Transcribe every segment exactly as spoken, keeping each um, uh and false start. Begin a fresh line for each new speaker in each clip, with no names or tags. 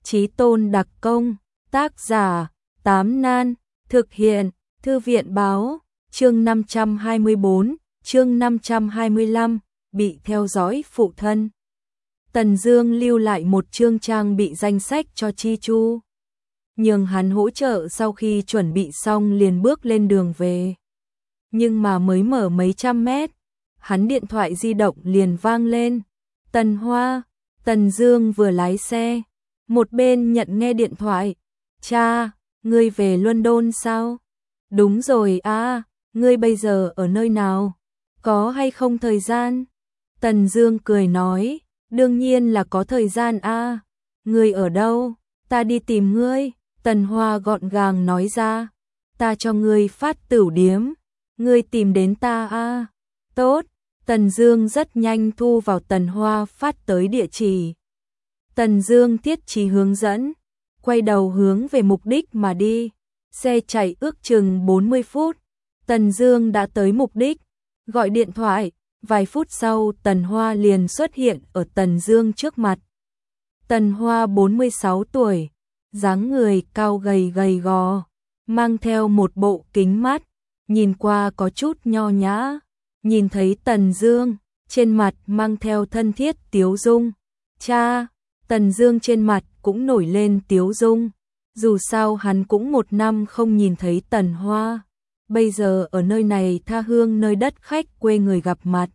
Chí tôn đặc công, tác giả, Tám Nan, thực hiện, Thư viện báo, chương năm trăm hai mươi bốn, chương năm trăm hai mươi lăm, bị theo dõi phụ thân. Tần Dương lưu lại một chương trang bị danh sách cho Chi Chu, nhường hắn hỗ trợ sau khi chuẩn bị xong liền bước lên đường về. Nhưng mà mới mở mấy trăm mét, hắn điện thoại di động liền vang lên. Tần Hoa, Tần Dương vừa lái xe, một bên nhận nghe điện thoại. Cha, ngươi về London sao? Đúng rồi à, ngươi bây giờ ở nơi nào? Có hay không thời gian? Tần Dương cười nói, đương nhiên là có thời gian a. À. Ngươi ở đâu? Ta đi tìm ngươi. Tần Hoa gọn gàng nói ra, ta cho ngươi phát tửu điếm, ngươi tìm đến ta a. À. Tốt. Tần Dương rất nhanh thu vào Tần Hoa phát tới địa chỉ. Tần Dương thiết trí hướng dẫn, quay đầu hướng về mục đích mà đi. Xe chạy ước chừng bốn mươi phút, Tần Dương đã tới mục đích. Gọi điện thoại, vài phút sau Tần Hoa liền xuất hiện ở Tần Dương trước mặt. Tần Hoa bốn mươi sáu tuổi, dáng người cao gầy gầy gò, mang theo một bộ kính mắt, nhìn qua có chút nho nhã. Nhìn thấy Tần Dương, trên mặt mang theo thân thiết tiếu dung. Cha, Tần Dương trên mặt cũng nổi lên tiếu dung. Dù sao hắn cũng một năm không nhìn thấy Tần Hoa, bây giờ ở nơi này tha hương nơi đất khách quê người gặp mặt,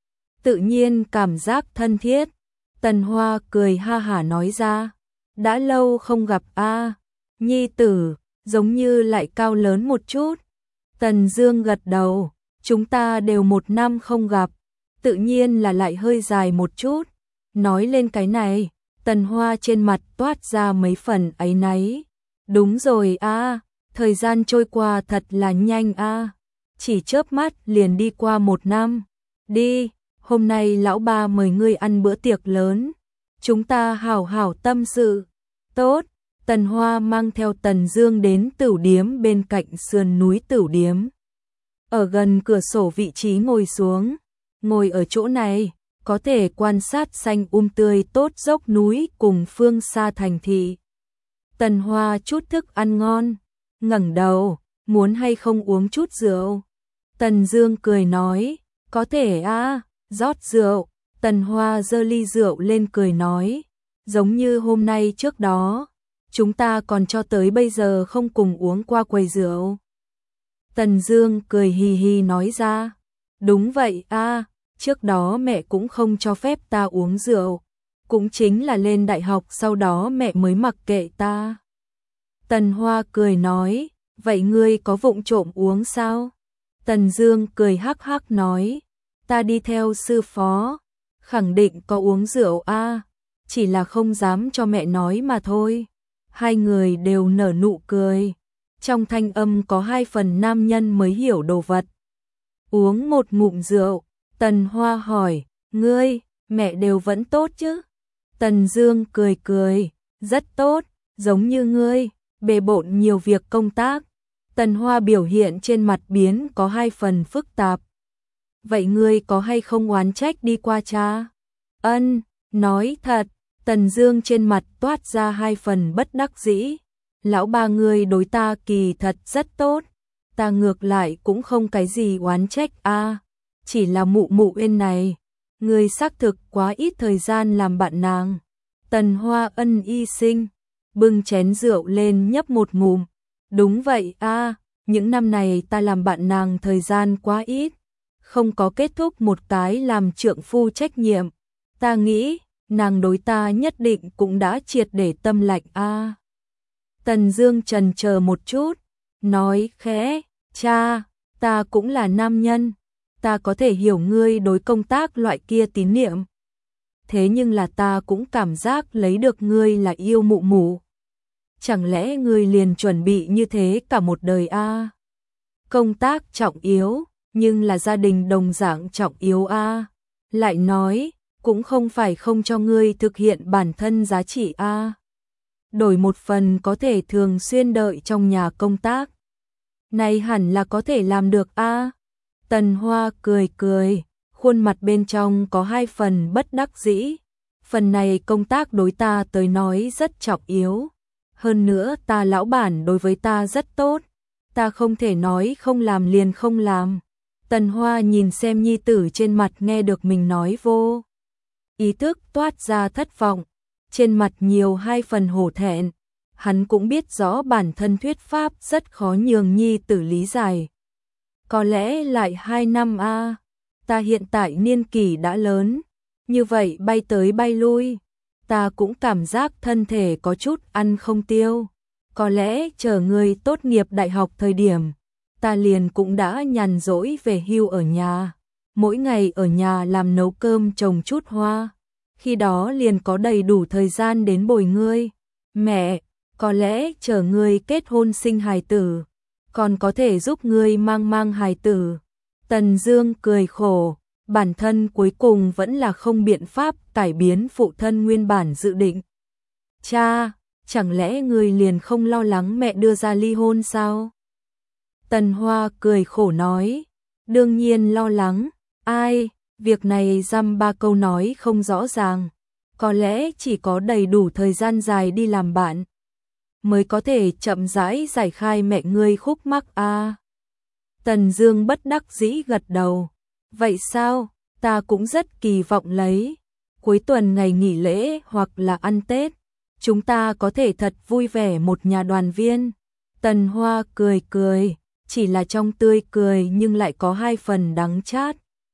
tự nhiên cảm giác thân thiết. Tần Hoa cười ha hả nói ra, đã lâu không gặp a, nhi tử, giống như lại cao lớn một chút. Tần Dương gật đầu, chúng ta đều một năm không gặp, tự nhiên là lại hơi dài một chút. Nói lên cái này, Tần Hoa trên mặt toát ra mấy phần áy náy. Đúng rồi a, thời gian trôi qua thật là nhanh a, chỉ chớp mắt liền đi qua một năm. Đi, hôm nay lão ba mời ngươi ăn bữa tiệc lớn, chúng ta hảo hảo tâm sự. Tốt. Tần Hoa mang theo Tần Dương đến tửu điếm bên cạnh sườn núi tửu điếm. Ở gần cửa sổ vị trí ngồi xuống, ngồi ở chỗ này, có thể quan sát xanh um tươi tốt dốc núi cùng phương xa thành thị. Tần Hoa chút thức ăn ngon, ngẩng đầu, muốn hay không uống chút rượu? Tần Dương cười nói, có thể a, rót rượu. Tần Hoa giơ ly rượu lên cười nói, giống như hôm nay trước đó, chúng ta còn cho tới bây giờ không cùng uống qua quầy rượu. Tần Dương cười hì hì nói ra, đúng vậy a, trước đó mẹ cũng không cho phép ta uống rượu, cũng chính là lên đại học sau đó mẹ mới mặc kệ ta. Tần Hoa cười nói, vậy ngươi có vụng trộm uống sao? Tần Dương cười hắc hắc nói, ta đi theo sư phó, khẳng định có uống rượu a, chỉ là không dám cho mẹ nói mà thôi. Hai người đều nở nụ cười, trong thanh âm có hai phần nam nhân mới hiểu đồ vật. Uống một ngụm rượu, Tần Hoa hỏi, ngươi, mẹ đều vẫn tốt chứ? Tần Dương cười cười, rất tốt, giống như ngươi, bề bộn nhiều việc công tác. Tần Hoa biểu hiện trên mặt biến có hai phần phức tạp. Vậy ngươi có hay không oán trách đi qua cha? Ân, nói thật. Tần Dương trên mặt toát ra hai phần bất đắc dĩ. Lão ba ngươi đối ta kỳ thật rất tốt, ta ngược lại cũng không cái gì oán trách a, à, chỉ là mụ mụ bên này, ngươi xác thực quá ít thời gian làm bạn nàng. Tần Hoa ân y sinh, bưng chén rượu lên nhấp một ngụm. Đúng vậy a, à, những năm này ta làm bạn nàng thời gian quá ít, không có kết thúc một cái làm trượng phu trách nhiệm. Ta nghĩ, nàng đối ta nhất định cũng đã triệt để tâm lạnh a. À. Tần Dương chần chờ một chút, nói khẽ, cha, ta cũng là nam nhân, ta có thể hiểu ngươi đối công tác loại kia tín niệm. Thế nhưng là ta cũng cảm giác lấy được ngươi là yêu mụ mụ. Chẳng lẽ ngươi liền chuẩn bị như thế cả một đời a? À? Công tác trọng yếu, nhưng là gia đình đồng dạng trọng yếu a. À? Lại nói, cũng không phải không cho ngươi thực hiện bản thân giá trị a. À? Đổi một phần có thể thường xuyên đợi trong nhà công tác. Này hẳn là có thể làm được a. À? Tần Hoa cười cười, khuôn mặt bên trong có hai phần bất đắc dĩ. Phần này công tác đối ta tới nói rất trọng yếu. Hơn nữa ta lão bản đối với ta rất tốt. Ta không thể nói không làm liền không làm. Tần Hoa nhìn xem nhi tử trên mặt nghe được mình nói vô. Ý thức toát ra thất vọng. Trên mặt nhiều hai phần hổ thẹn. Hắn cũng biết rõ bản thân thuyết pháp rất khó nhường nhi tử lý giải. Có lẽ lại hai năm a à, ta hiện tại niên kỷ đã lớn. Như vậy bay tới bay lui. Ta cũng cảm giác thân thể có chút ăn không tiêu. Có lẽ chờ người tốt nghiệp đại học thời điểm, ta liền cũng đã nhàn rỗi về hưu ở nhà. Mỗi ngày ở nhà làm nấu cơm trồng chút hoa. Khi đó liền có đầy đủ thời gian đến bồi ngươi. Mẹ, có lẽ chờ ngươi kết hôn sinh hài tử, còn có thể giúp ngươi mang mang hài tử. Tần Dương cười khổ, bản thân cuối cùng vẫn là không biện pháp cải biến phụ thân nguyên bản dự định. Cha, chẳng lẽ ngươi liền không lo lắng mẹ đưa ra ly hôn sao? Tần Hoa cười khổ nói, đương nhiên lo lắng, ai, việc này dăm ba câu nói không rõ ràng, có lẽ chỉ có đầy đủ thời gian dài đi làm bạn, mới có thể chậm rãi giải khai mẹ ngươi khúc mắc a. À. Tần Dương bất đắc dĩ gật đầu, vậy sao, ta cũng rất kỳ vọng lấy, cuối tuần ngày nghỉ lễ hoặc là ăn Tết, chúng ta có thể thật vui vẻ một nhà đoàn viên. Tần Hoa cười cười, chỉ là trong tươi cười nhưng lại có hai phần đắng chát.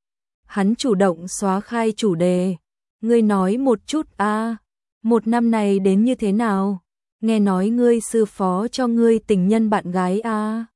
Hắn chủ động xóa khai chủ đề, ngươi nói một chút a, à, một năm này đến như thế nào? Nghe nói ngươi sư phó cho ngươi tình nhân bạn gái a. À.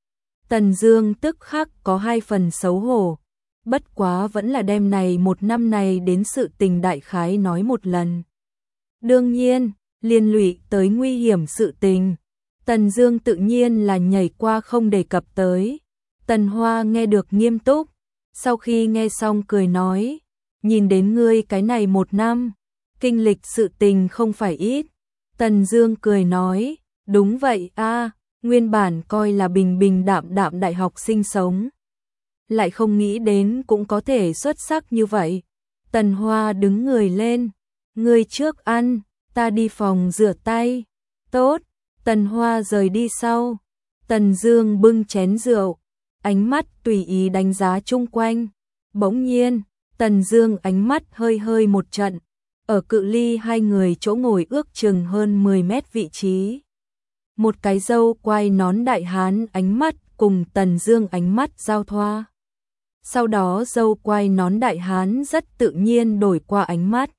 Tần Dương tức khắc có hai phần xấu hổ, bất quá vẫn là đem này một năm này đến sự tình đại khái nói một lần. Đương nhiên, liên lụy tới nguy hiểm sự tình, Tần Dương tự nhiên là nhảy qua không đề cập tới. Tần Hoa nghe được nghiêm túc, sau khi nghe xong cười nói, nhìn đến ngươi cái này một năm, kinh lịch sự tình không phải ít. Tần Dương cười nói, đúng vậy a, à, nguyên bản coi là bình bình đạm đạm đại học sinh sống, lại không nghĩ đến cũng có thể xuất sắc như vậy. Tần Hoa đứng người lên, ngươi trước ăn, ta đi phòng rửa tay. Tốt. Tần Hoa rời đi sau. Tần Dương bưng chén rượu, ánh mắt tùy ý đánh giá chung quanh. Bỗng nhiên, Tần Dương ánh mắt hơi hơi một trận, ở cự ly hai người chỗ ngồi ước chừng hơn mười mét vị trí. Một cái râu quai nón đại hán ánh mắt cùng Tần Dương ánh mắt giao thoa. Sau đó râu quai nón đại hán rất tự nhiên đổi qua ánh mắt.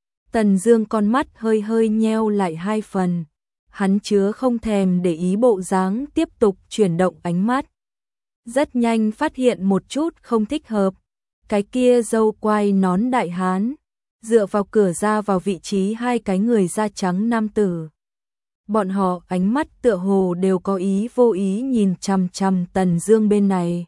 Tần Dương con mắt hơi hơi nheo lại hai phần. Hắn chứa không thèm để ý bộ dáng tiếp tục chuyển động ánh mắt. Rất nhanh phát hiện một chút không thích hợp. Cái kia râu quai nón đại hán, dựa vào cửa ra vào vị trí hai cái người da trắng nam tử. Bọn họ ánh mắt tựa hồ đều có ý vô ý nhìn chằm chằm Tần Dương bên này.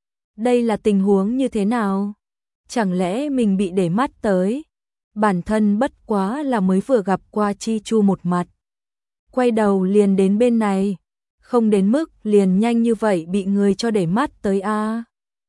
Đây là tình huống như thế nào? Chẳng lẽ mình bị để mắt tới? Bản thân bất quá là mới vừa gặp qua Chi Chu một mặt. Quay đầu liền đến bên này, không đến mức liền nhanh như vậy bị người cho để mắt tới a. À.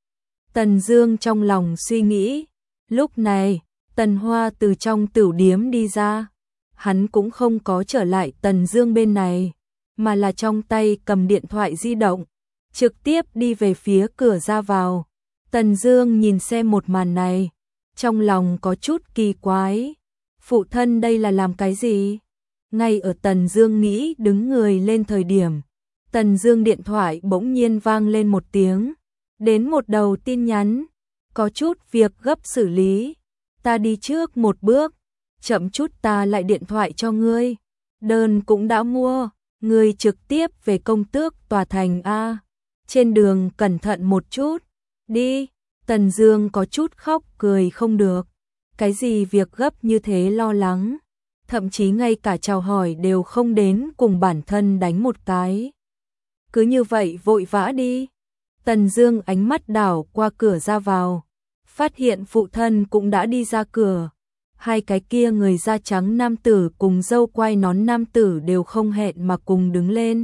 Tần Dương trong lòng suy nghĩ, lúc này, Tần Hoa từ trong tửu điếm đi ra, hắn cũng không có trở lại Tần Dương bên này, mà là trong tay cầm điện thoại di động, trực tiếp đi về phía cửa ra vào. Tần Dương nhìn xem một màn này, trong lòng có chút kỳ quái, phụ thân đây là làm cái gì? Ngay ở Tần Dương nghĩ đứng người lên thời điểm, Tần Dương điện thoại bỗng nhiên vang lên một tiếng, đến một đầu tin nhắn, có chút việc gấp xử lý, ta đi trước một bước, chậm chút ta lại điện thoại cho ngươi, đơn cũng đã mua, ngươi trực tiếp về công tước tòa thành a, trên đường cẩn thận một chút, đi. Tần Dương có chút khóc cười không được, cái gì việc gấp như thế lo lắng, thậm chí ngay cả chào hỏi đều không đến cùng bản thân đánh một cái. Cứ như vậy vội vã đi. Tần Dương ánh mắt đảo qua cửa ra vào, phát hiện phụ thân cũng đã đi ra cửa. Hai cái kia người da trắng nam tử cùng râu quai nón nam tử đều không hẹn mà cùng đứng lên,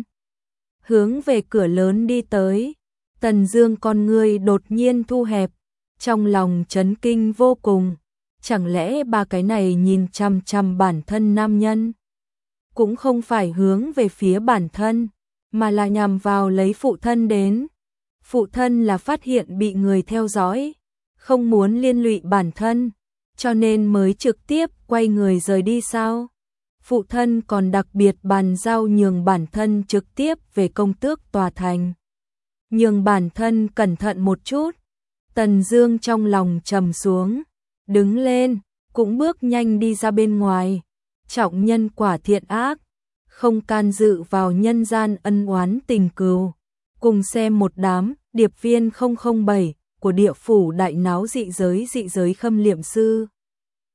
hướng về cửa lớn đi tới. Tần Dương con ngươi đột nhiên thu hẹp, trong lòng chấn kinh vô cùng. chẳng lẽ ba cái này nhìn chằm chằm bản thân nam nhân? Cũng không phải hướng về phía bản thân, mà là nhằm vào lấy phụ thân đến. Phụ thân là phát hiện bị người theo dõi, không muốn liên lụy bản thân, cho nên mới trực tiếp quay người rời đi sao? Phụ thân còn đặc biệt bàn giao nhường bản thân trực tiếp về công tước tòa thành. Nhường bản thân cẩn thận một chút. Tần Dương trong lòng trầm xuống, đứng lên, cũng bước nhanh đi ra bên ngoài. Trọng nhân quả thiện ác, không can dự vào nhân gian ân oán tình cừu. Cùng xem một đám điệp viên không không bảy của địa phủ đại náo dị giới dị giới khâm liệm sư.